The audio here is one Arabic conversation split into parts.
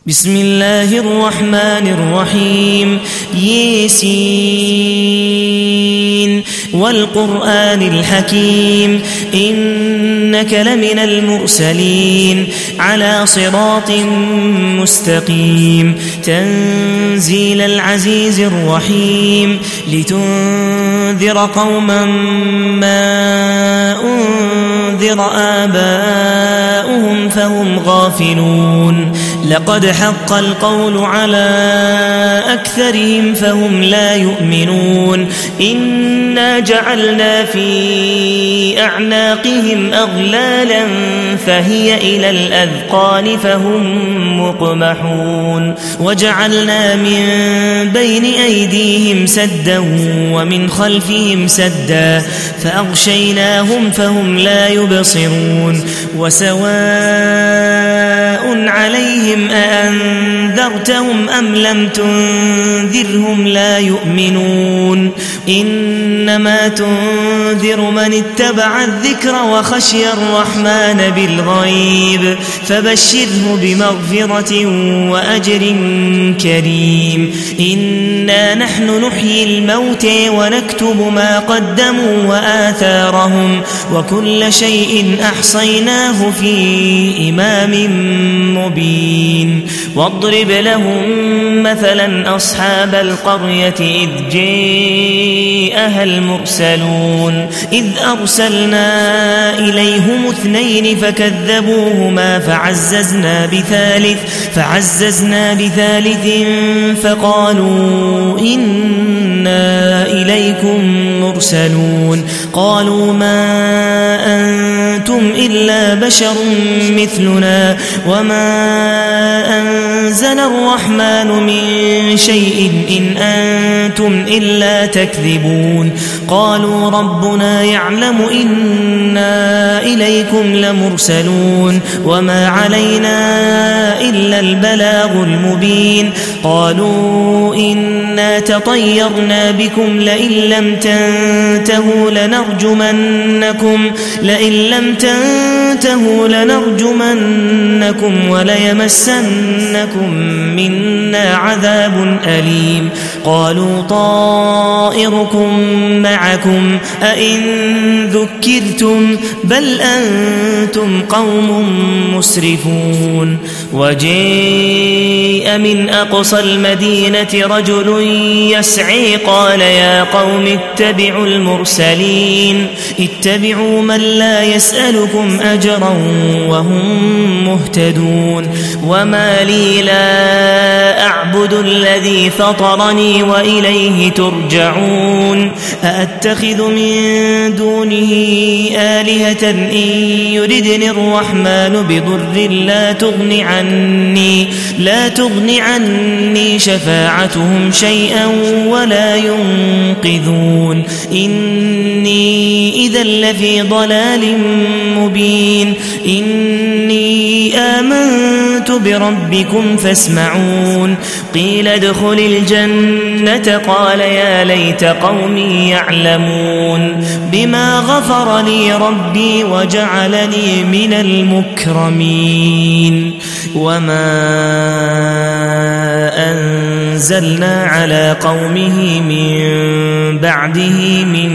بسم الله الرحمن الرحيم ياسين والقرآن الحكيم إنك لمن المرسلين على صراط مستقيم تنزيل العزيز الرحيم لتنذر قوما ما أنذر آباؤهم فهم غافلون لقد حق القول على أكثرهم فهم لا يؤمنون إنا جعلنا في أعناقهم أغلالا فهي إلى الأذقان فهم مقمحون وجعلنا من بين أيديهم سدا ومن خلفهم سدا فأغشيناهم فهم لا يبصرون وسواء عليهم أأنذرتهم أم لم تنذرهم لا يؤمنون إنما تنذر من اتبع الذكر وخشي الرحمن بالغيب فبشره بمغفرة وأجر كريم إنا نحن نحيي الموتى ونكتب ما قدموا وآثارهم وكل شيء أحصيناه في إمام مبين واضرب لهم مثلا أصحاب القرية إذ جاءها المرسلون إذ أرسلنا إليهم 2 فكذبوهما فعززنا بثالث فقالوا إنا إليكم مرسلون قالوا ما أنتم إلا بشر مثلنا وما أنزل الرحمن من شيء إن أنتم إلا تكذبون قالوا ربنا يعلم إنا إليكم لمرسلون وما علينا إلا البلاغ المبين قالوا إنا تطيرنا بكم لئن لم تنتهوا لنرجمنكم وليمسنكم منا عذاب أليم قالوا طائركم معكم أئن ذكرتم بل أنتم قوم مسرفون وجاء من أقصى المدينة رجل يسعي قال يا قوم اتبعوا المرسلين اتبعوا من لا يسألكم أجرا وهم مهتدون وما لي لا أعبد الذي فطرني وإليه ترجعون أأتخذ من دونه آلهة إن يردني الرحمن بضر لا تغن عني شفاعتهم شيئا ولا ينقذون إني إذا لفي ضلال مبين إني آمنت بربكم فاسمعون قيل ادخل الجنة قال يا ليت قومي يعلمون بما غفر لي ربي وجعلني من المكرمين وما أنزلنا على قومه من بعده من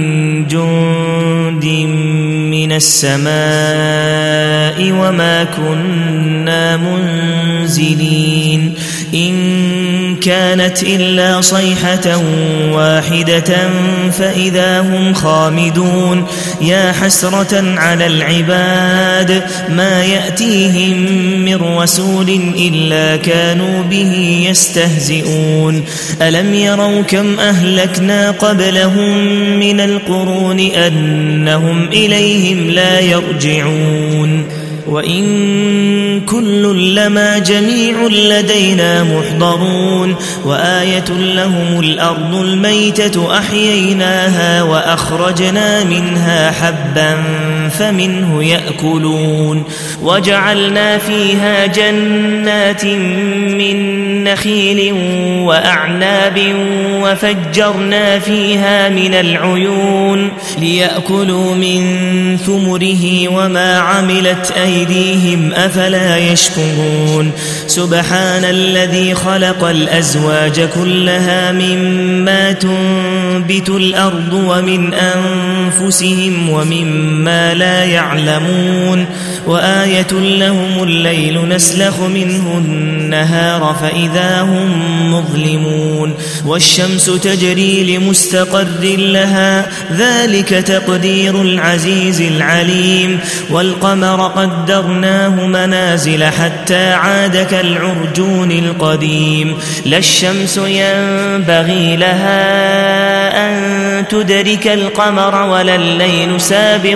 جند من السماء وما كنا منزلين إن كانت إلا صيحة واحدة فإذا هم خامدون يا حسرة على العباد ما يأتيهم من رسول إلا كانوا به يستهزئون ألم يروا كم أهلكنا قبلهم من القرون أنهم إليهم لا يرجعون وإن كل لما جميع لدينا محضرون وآية لهم الأرض الميتة أحييناها وأخرجنا منها حبا فمنه يأكلون وجعلنا فيها جنات من نخيل وأعناب وفجرنا فيها من العيون ليأكلوا من ثمره وما عملت أيديهم أيديهم أفلا يشكرون سبحان الذي خلق الأزواج كلها مما تنبت الأرض ومن أنفسهم ومما لا يعلمون وآية لهم الليل نسلخ منه النهار فإذا هم مظلمون والشمس تجري لمستقر لها ذلك تقدير العزيز العليم والقمر قدرناه منازل حتى عاد كالعرجون القديم لا الشمس ينبغي لها أن تدرك القمر ولا الليل سابق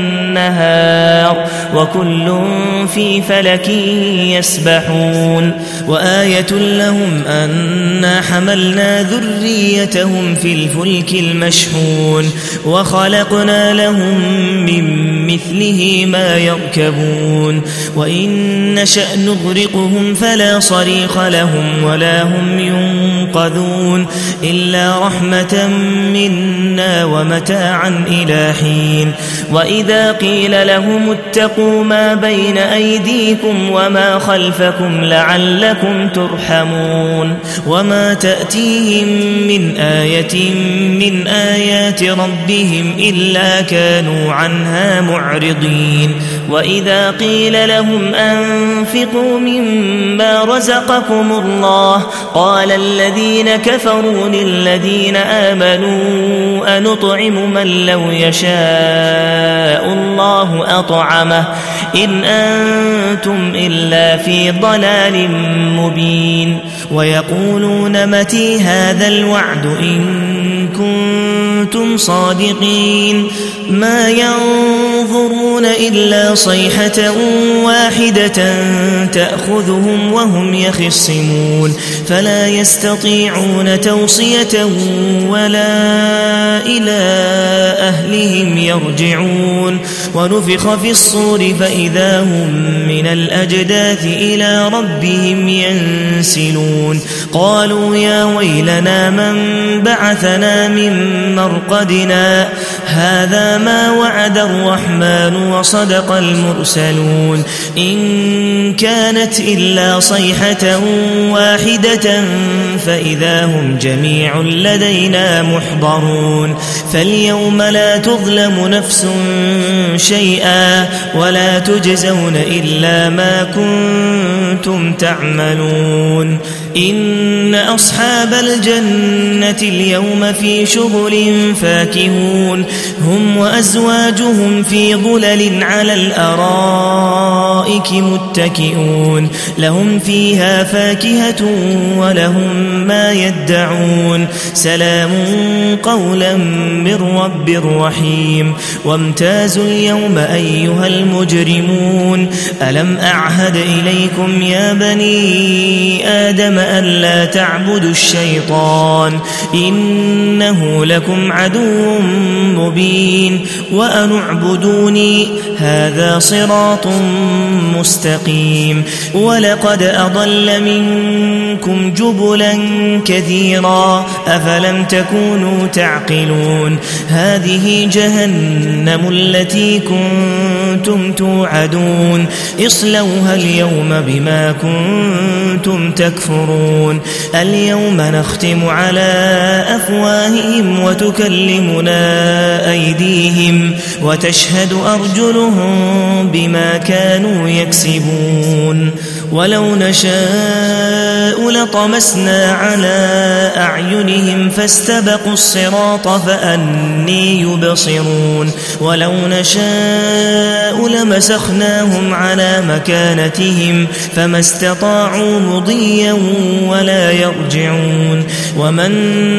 النهار وكل في فلك يسبحون وآية لهم أنا حملنا ذريتهم في الفلك المشحون وخلقنا لهم من مثله ما يركبون وإن نشأ نغرقهم فلا صريخ لهم ولا هم ينقذون إلا رحمة منا ومتاعا إلى حين وإذا قيل لهم اتقوا ما بين أيديكم وما خلفكم لعلكم ترحمون وما تأتيهم من آية من آيات ربهم إلا كانوا عنها معرضين وإذا قيل لهم أنفقوا مما رزقكم الله قال الذين كفروا للذين آمنوا أنطعم من لو يشاء الله أطعمه إن أنتم إلا في ضلال مبين ويقولون متى هذا الوعد إن كنتم صادقين ما ينظرون إلا صيحة واحدة تأخذهم وهم يخصمون فلا يستطيعون توصية ولا إلى أهلهم يرجعون ونفخ في الصور فإذا هم من الأجداث إلى ربهم ينسلون قالوا يا ويلنا من بعثنا من مرقدنا هذا ما وعد الرحمن وصدق المرسلون إن كانت إلا صيحة واحدة فإذا هم جميع لدينا محضرون فاليوم لا تظلم نفس شيئا ولا تجزون إلا ما كنتم تعملون إن أصحاب الجنة اليوم في شغل فاكهون هم وأزواجهم في ظلل على الأرائك متكئون لهم فيها فاكهة ولهم ما يدعون سلام قولا من رب رحيم وامتازوا اليوم أيها المجرمون ألم أعهد إليكم يا بني آدم ألا تعبدوا الشيطان إنه لكم عدو مبين وأن اعبدوني هذا صراط مستقيم ولقد أضل منكم جبلا كثيرا أفلم تكونوا تعقلون هذه جهنم التي كنتم توعدون اصلوها اليوم بما كنتم تكفرون اليوم نختم على أفواههم وتكلمنا أيديهم وتشهد أرجلهم بما كانوا يكسبون ولو نشاء لطمسنا على أعينهم فاستبقوا الصراط فأني يبصرون ولو نشاء لمسخناهم على مكانتهم فما استطاعوا مضيا ولا يرجعون ومن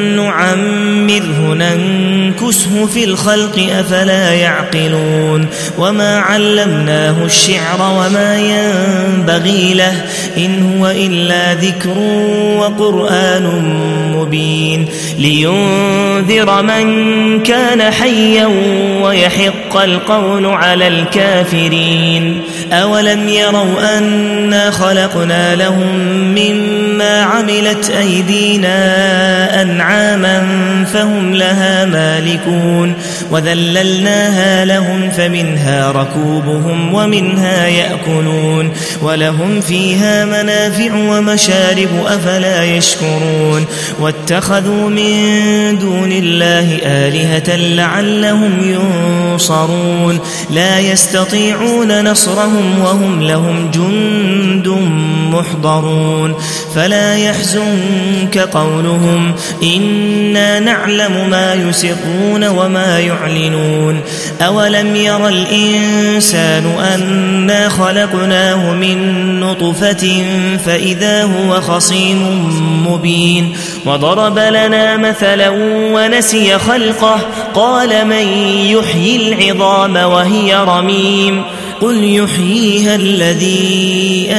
نعمره ننكسه في الخلق أفلا يعقلون وما علمناه الشعر وما ينبغي له إن هو إلا ذكر ذكر وقرآن مبين لينذر من كان حيا ويحق القول على الكافرين أولم يروا أنا خلقنا لهم مما عملت أيدينا أنعاما فهم لها مالكون وذللناها لهم فمنها ركوبهم ومنها يأكلون ولهم فيها منافع ومشارب أفلا يشكرون واتخذوا من دون الله آلهة لعلهم ينصرون لا يستطيعون نصرهم وهم لهم جند محضرون فلا يحزنك قولهم إنا نعلم ما يسرون وما يعلنون أولم ير الإنسان أنا خلقناه من نطفة فإذا هو خصيم مبين وضرب لنا مثلا ونسي خلقه قال من يحيي العظام وهي رميم قل يحييها الذي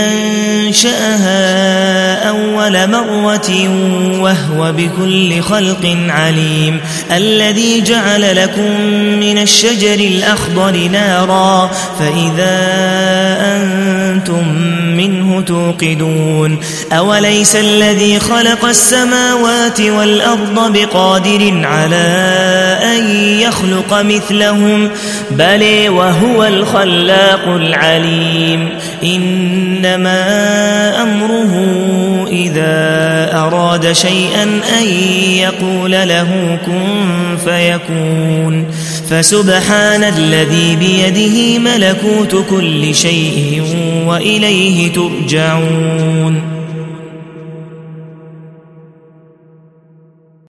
أنشأها أول مرة وهو بكل خلق عليم الذي جعل لكم من الشجر الأخضر نارا فإذا أنتم منه توقدون أوليس الذي خلق السماوات والأرض بقادر على أن يخلق مثلهم بل وهو الخلاق العليم إنما أمره إذا أراد شيئا أن يقول له كن فيكون فسبحان الذي بيده ملكوت كل شيء وإليه ترجعون